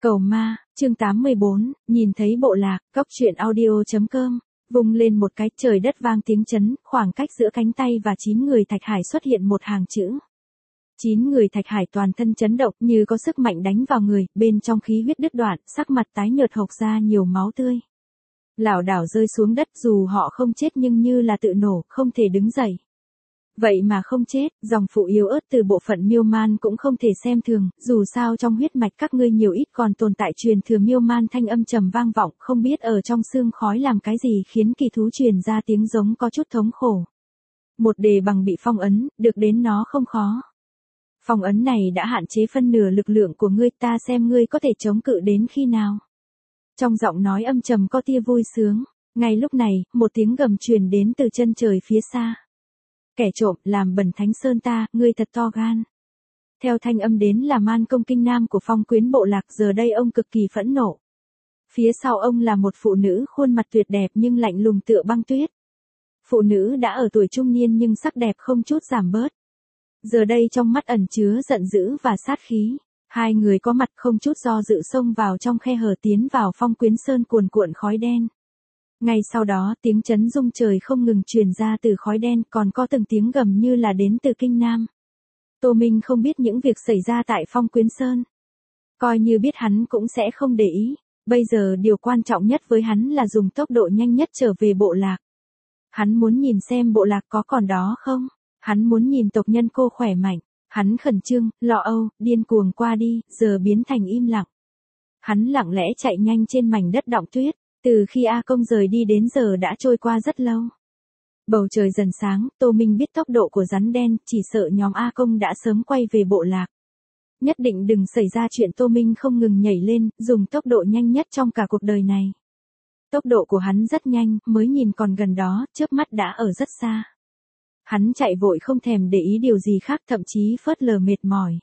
Cầu ma, chương 84, nhìn thấy bộ lạc, cóc truyện audio.com, vùng lên một cái, trời đất vang tiếng chấn, khoảng cách giữa cánh tay và 9 người Thạch Hải xuất hiện một hàng chữ. 9 người Thạch Hải toàn thân chấn động như có sức mạnh đánh vào người, bên trong khí huyết đứt đoạn, sắc mặt tái nhợt hộc ra nhiều máu tươi. Lảo đảo rơi xuống đất, dù họ không chết nhưng như là tự nổ, không thể đứng dậy. Vậy mà không chết, dòng phụ yếu ớt từ bộ phận Miêu Man cũng không thể xem thường, dù sao trong huyết mạch các ngươi nhiều ít còn tồn tại truyền thừa Miêu Man, thanh âm trầm vang vọng, không biết ở trong xương khói làm cái gì khiến kỳ thú truyền ra tiếng giống có chút thống khổ. Một đề bằng bị phong ấn, được đến nó không khó. Phong ấn này đã hạn chế phân nửa lực lượng của ngươi, ta xem ngươi có thể chống cự đến khi nào. Trong giọng nói âm trầm có tia vui sướng, ngay lúc này, một tiếng gầm truyền đến từ chân trời phía xa. Kẻ trộm, làm bẩn Thánh Sơn ta, ngươi thật to gan. Theo thanh âm đến là Man Công Kinh Nam của Phong Quyến bộ lạc, giờ đây ông cực kỳ phẫn nộ. Phía sau ông là một phụ nữ khuôn mặt tuyệt đẹp nhưng lạnh lùng tựa băng tuyết. Phụ nữ đã ở tuổi trung niên nhưng sắc đẹp không chút giảm bớt. Giờ đây trong mắt ẩn chứa giận dữ và sát khí. Hai người có mặt không chút do dự xông vào trong khe hở tiến vào Phong Quyến Sơn cuồn cuộn khói đen. Ngay sau đó tiếng chấn rung trời không ngừng truyền ra từ khói đen, còn có từng tiếng gầm như là đến từ Kinh Nam. Tô Minh không biết những việc xảy ra tại Phong Quyến Sơn. Coi như biết hắn cũng sẽ không để ý. Bây giờ điều quan trọng nhất với hắn là dùng tốc độ nhanh nhất trở về bộ lạc. Hắn muốn nhìn xem bộ lạc có còn đó không. Hắn muốn nhìn tộc nhân cô khỏe mạnh. Hắn khẩn trương, lo âu, điên cuồng qua đi, giờ biến thành im lặng. Hắn lặng lẽ chạy nhanh trên mảnh đất đọng tuyết. Từ khi A Công rời đi đến giờ đã trôi qua rất lâu. Bầu trời dần sáng, Tô Minh biết tốc độ của rắn đen, chỉ sợ nhóm A Công đã sớm quay về bộ lạc. Nhất định đừng xảy ra chuyện, Tô Minh không ngừng nhảy lên, dùng tốc độ nhanh nhất trong cả cuộc đời này. Tốc độ của hắn rất nhanh, mới nhìn còn gần đó, chớp mắt đã ở rất xa. Hắn chạy vội không thèm để ý điều gì khác, thậm chí phớt lờ mệt mỏi.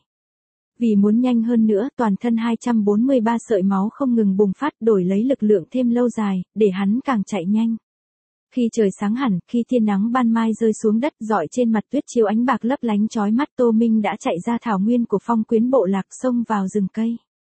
Vì muốn nhanh hơn nữa, toàn thân 243 sợi máu không ngừng bùng phát, đổi lấy lực lượng thêm lâu dài, để hắn càng chạy nhanh. Khi trời sáng hẳn, khi tia nắng ban mai rơi xuống đất rọi trên mặt tuyết chiếu ánh bạc lấp lánh chói mắt, Tô Minh đã chạy ra thảo nguyên của Phong Quyến bộ lạc, xông vào rừng cây.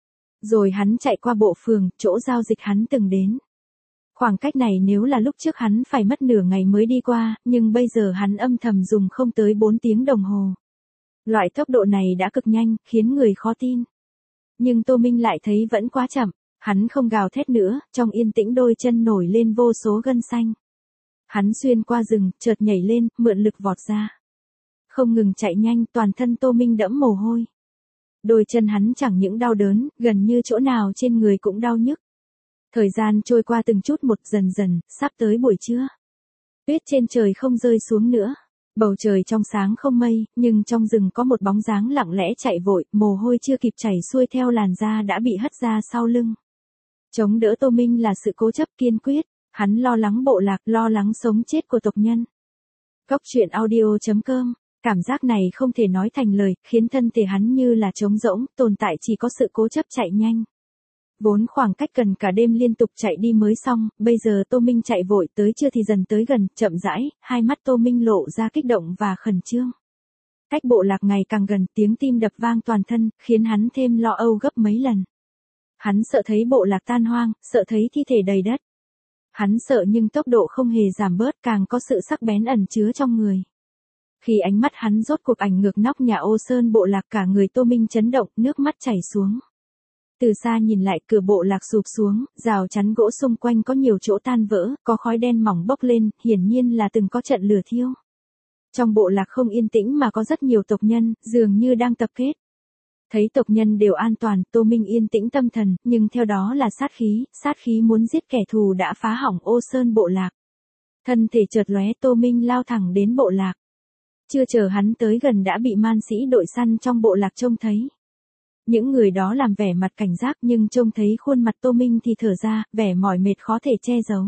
Rồi hắn chạy qua bộ phường, chỗ giao dịch hắn từng đến. Khoảng cách này nếu là lúc trước hắn phải mất nửa ngày mới đi qua, nhưng bây giờ hắn âm thầm dùng không tới 4 tiếng đồng hồ. Loại tốc độ này đã cực nhanh, khiến người khó tin. Nhưng Tô Minh lại thấy vẫn quá chậm, hắn không gào thét nữa, trong yên tĩnh đôi chân nổi lên vô số gân xanh. Hắn xuyên qua rừng, chợt nhảy lên, mượn lực vọt ra. Không ngừng chạy nhanh, toàn thân Tô Minh đẫm mồ hôi. Đôi chân hắn chẳng những đau đớn, gần như chỗ nào trên người cũng đau nhức. Thời gian trôi qua từng chút một, dần dần, sắp tới buổi trưa. Tuyết trên trời không rơi xuống nữa. Bầu trời trong sáng không mây, nhưng trong rừng có một bóng dáng lặng lẽ chạy vội, mồ hôi chưa kịp chảy xuôi theo làn da đã bị hất ra sau lưng. Chống đỡ Tô Minh là sự cố chấp kiên quyết, hắn lo lắng bộ lạc, lo lắng sống chết của tộc nhân. Cóc truyện audio.com, cảm giác này không thể nói thành lời, khiến thân thể hắn như là trống rỗng, tồn tại chỉ có sự cố chấp chạy nhanh. Vốn khoảng cách cần cả đêm liên tục chạy đi mới xong, bây giờ Tô Minh chạy vội, tới trưa thì dần tới gần, chậm rãi, hai mắt Tô Minh lộ ra kích động và khẩn trương. Cách bộ lạc ngày càng gần, tiếng tim đập vang toàn thân, khiến hắn thêm lo âu gấp mấy lần. Hắn sợ thấy bộ lạc tan hoang, sợ thấy thi thể đầy đất. Hắn sợ nhưng tốc độ không hề giảm bớt, càng có sự sắc bén ẩn chứa trong người. Khi ánh mắt hắn rốt cuộc ảnh ngược nóc nhà Ô Sơn bộ lạc, cả người Tô Minh chấn động, nước mắt chảy xuống. Từ xa nhìn lại, cửa bộ lạc sụp xuống, rào chắn gỗ xung quanh có nhiều chỗ tan vỡ, có khói đen mỏng bốc lên, hiển nhiên là từng có trận lửa thiêu. Trong bộ lạc không yên tĩnh mà có rất nhiều tộc nhân, dường như đang tập kết. Thấy tộc nhân đều an toàn, Tô Minh yên tĩnh tâm thần, nhưng theo đó là sát khí muốn giết kẻ thù đã phá hỏng Ô Sơn bộ lạc. Thân thể chợt lóe, Tô Minh lao thẳng đến bộ lạc. Chưa chờ hắn tới gần đã bị man sĩ đội săn trong bộ lạc trông thấy. Những người đó làm vẻ mặt cảnh giác nhưng trông thấy khuôn mặt Tô Minh thì thở ra, vẻ mỏi mệt khó thể che giấu.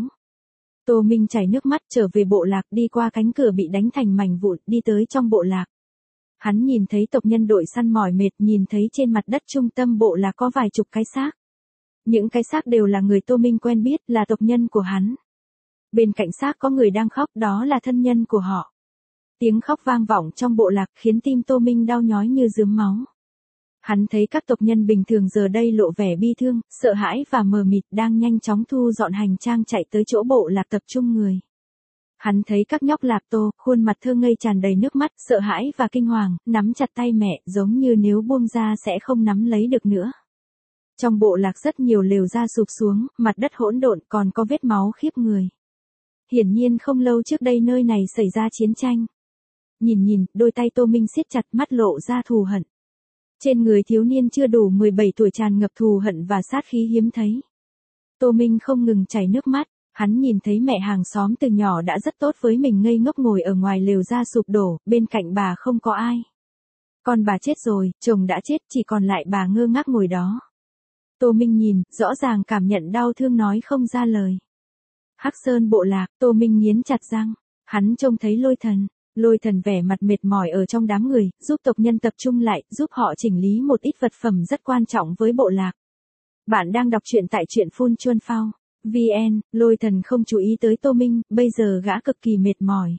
Tô Minh chảy nước mắt trở về bộ lạc, đi qua cánh cửa bị đánh thành mảnh vụn, đi tới trong bộ lạc. Hắn nhìn thấy tộc nhân đội săn mỏi mệt, nhìn thấy trên mặt đất trung tâm bộ lạc có vài chục cái xác. Những cái xác đều là người Tô Minh quen biết, là tộc nhân của hắn. Bên cạnh xác có người đang khóc, đó là thân nhân của họ. Tiếng khóc vang vọng trong bộ lạc khiến tim Tô Minh đau nhói như rướm máu. Hắn thấy các tộc nhân bình thường giờ đây lộ vẻ bi thương, sợ hãi và mờ mịt đang nhanh chóng thu dọn hành trang chạy tới chỗ bộ lạc tập trung người. Hắn thấy các nhóc Lạp Tô, khuôn mặt thơ ngây tràn đầy nước mắt, sợ hãi và kinh hoàng, nắm chặt tay mẹ, giống như nếu buông ra sẽ không nắm lấy được nữa. Trong bộ lạc rất nhiều lều ra sụp xuống, mặt đất hỗn độn, còn có vết máu khiếp người. Hiển nhiên không lâu trước đây nơi này xảy ra chiến tranh. Nhìn, đôi tay Tô Minh siết chặt, mắt lộ ra thù hận. Trên người thiếu niên chưa đủ 17 tuổi tràn ngập thù hận và sát khí hiếm thấy. Tô Minh không ngừng chảy nước mắt, hắn nhìn thấy mẹ hàng xóm từ nhỏ đã rất tốt với mình ngây ngốc ngồi ở ngoài lều ra sụp đổ, bên cạnh bà không có ai. Con bà chết rồi, chồng đã chết, chỉ còn lại bà ngơ ngác ngồi đó. Tô Minh nhìn, rõ ràng cảm nhận đau thương nói không ra lời. Hắc Sơn bộ lạc, Tô Minh nghiến chặt răng, hắn trông thấy Lôi Thần vẻ mặt mệt mỏi ở trong đám người, giúp tộc nhân tập trung lại, giúp họ chỉnh lý một ít vật phẩm rất quan trọng với bộ lạc. Bạn đang đọc truyện tại truyện Phun Chuân Phao. VN, Lôi Thần không chú ý tới Tô Minh, bây giờ gã cực kỳ mệt mỏi.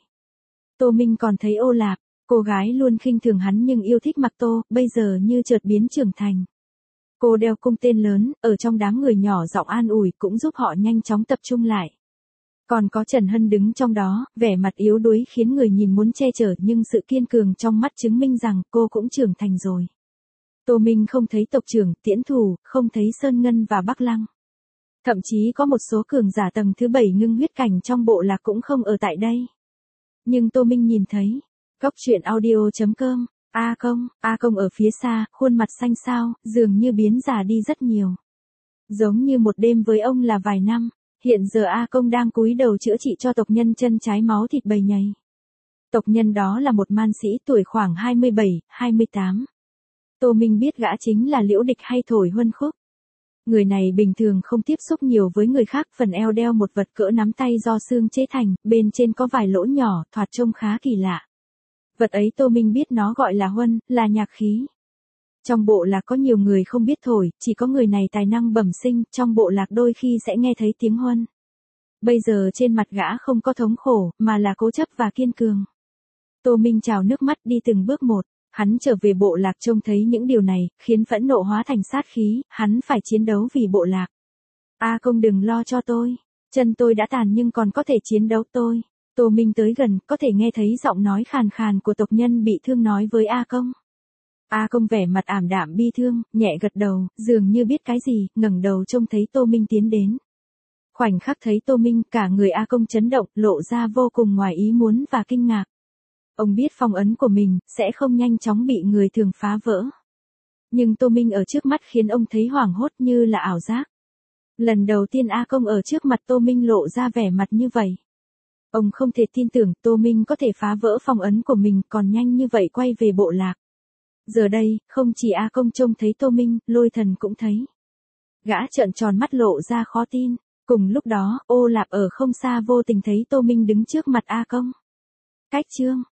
Tô Minh còn thấy Ô Lạp, cô gái luôn khinh thường hắn nhưng yêu thích Mặc Tô, bây giờ như chợt biến trưởng thành. Cô đeo cung tên lớn, ở trong đám người nhỏ giọng an ủi cũng giúp họ nhanh chóng tập trung lại. Còn có Trần Hân đứng trong đó, vẻ mặt yếu đuối khiến người nhìn muốn che chở nhưng sự kiên cường trong mắt chứng minh rằng cô cũng trưởng thành rồi. Tô Minh không thấy tộc trưởng, Tiễn Thủ, không thấy Sơn Ngân và Bắc Lăng. Thậm chí có một số cường giả tầng thứ 7 ngưng huyết cảnh trong bộ lạc cũng không ở tại đây. Nhưng Tô Minh nhìn thấy, Cốc truyện audio.com, A Công ở phía xa, khuôn mặt xanh xao, dường như biến già đi rất nhiều. Giống như một đêm với ông là vài năm, hiện giờ A Công đang cúi đầu chữa trị cho tộc nhân chân trái máu thịt bầy nhầy. Tộc nhân đó là một man sĩ tuổi khoảng 27, 28. Tô Minh biết gã chính là Liễu Địch hay Thổi Huân Khúc. Người này bình thường không tiếp xúc nhiều với người khác, phần eo đeo một vật cỡ nắm tay do xương chế thành, bên trên có vài lỗ nhỏ, thoạt trông khá kỳ lạ. Vật ấy Tô Minh biết nó gọi là huân, là nhạc khí. Trong bộ lạc có nhiều người không biết thổi, chỉ có người này tài năng bẩm sinh, trong bộ lạc đôi khi sẽ nghe thấy tiếng huân. Bây giờ trên mặt gã không có thống khổ, mà là cố chấp và kiên cường. Tô Minh trào nước mắt đi từng bước một. Hắn trở về bộ lạc trông thấy những điều này, khiến phẫn nộ hóa thành sát khí, hắn phải chiến đấu vì bộ lạc. A Công đừng lo cho tôi, chân tôi đã tàn nhưng còn có thể chiến đấu tôi. Tô Minh tới gần, có thể nghe thấy giọng nói khàn khàn của tộc nhân bị thương nói với A Công. A Công vẻ mặt ảm đạm bi thương, nhẹ gật đầu, dường như biết cái gì, ngẩng đầu trông thấy Tô Minh tiến đến. Khoảnh khắc thấy Tô Minh, cả người A Công chấn động, lộ ra vô cùng ngoài ý muốn và kinh ngạc. Ông biết phong ấn của mình, sẽ không nhanh chóng bị người thường phá vỡ. Nhưng Tô Minh ở trước mắt khiến ông thấy hoảng hốt như là ảo giác. Lần đầu tiên A Công ở trước mặt Tô Minh lộ ra vẻ mặt như vậy. Ông không thể tin tưởng Tô Minh có thể phá vỡ phong ấn của mình còn nhanh như vậy quay về bộ lạc. Giờ đây, không chỉ A Công trông thấy Tô Minh, Lôi Thần cũng thấy. Gã trợn tròn mắt lộ ra khó tin. Cùng lúc đó, Ô Lạp ở không xa vô tình thấy Tô Minh đứng trước mặt A Công. Cách chương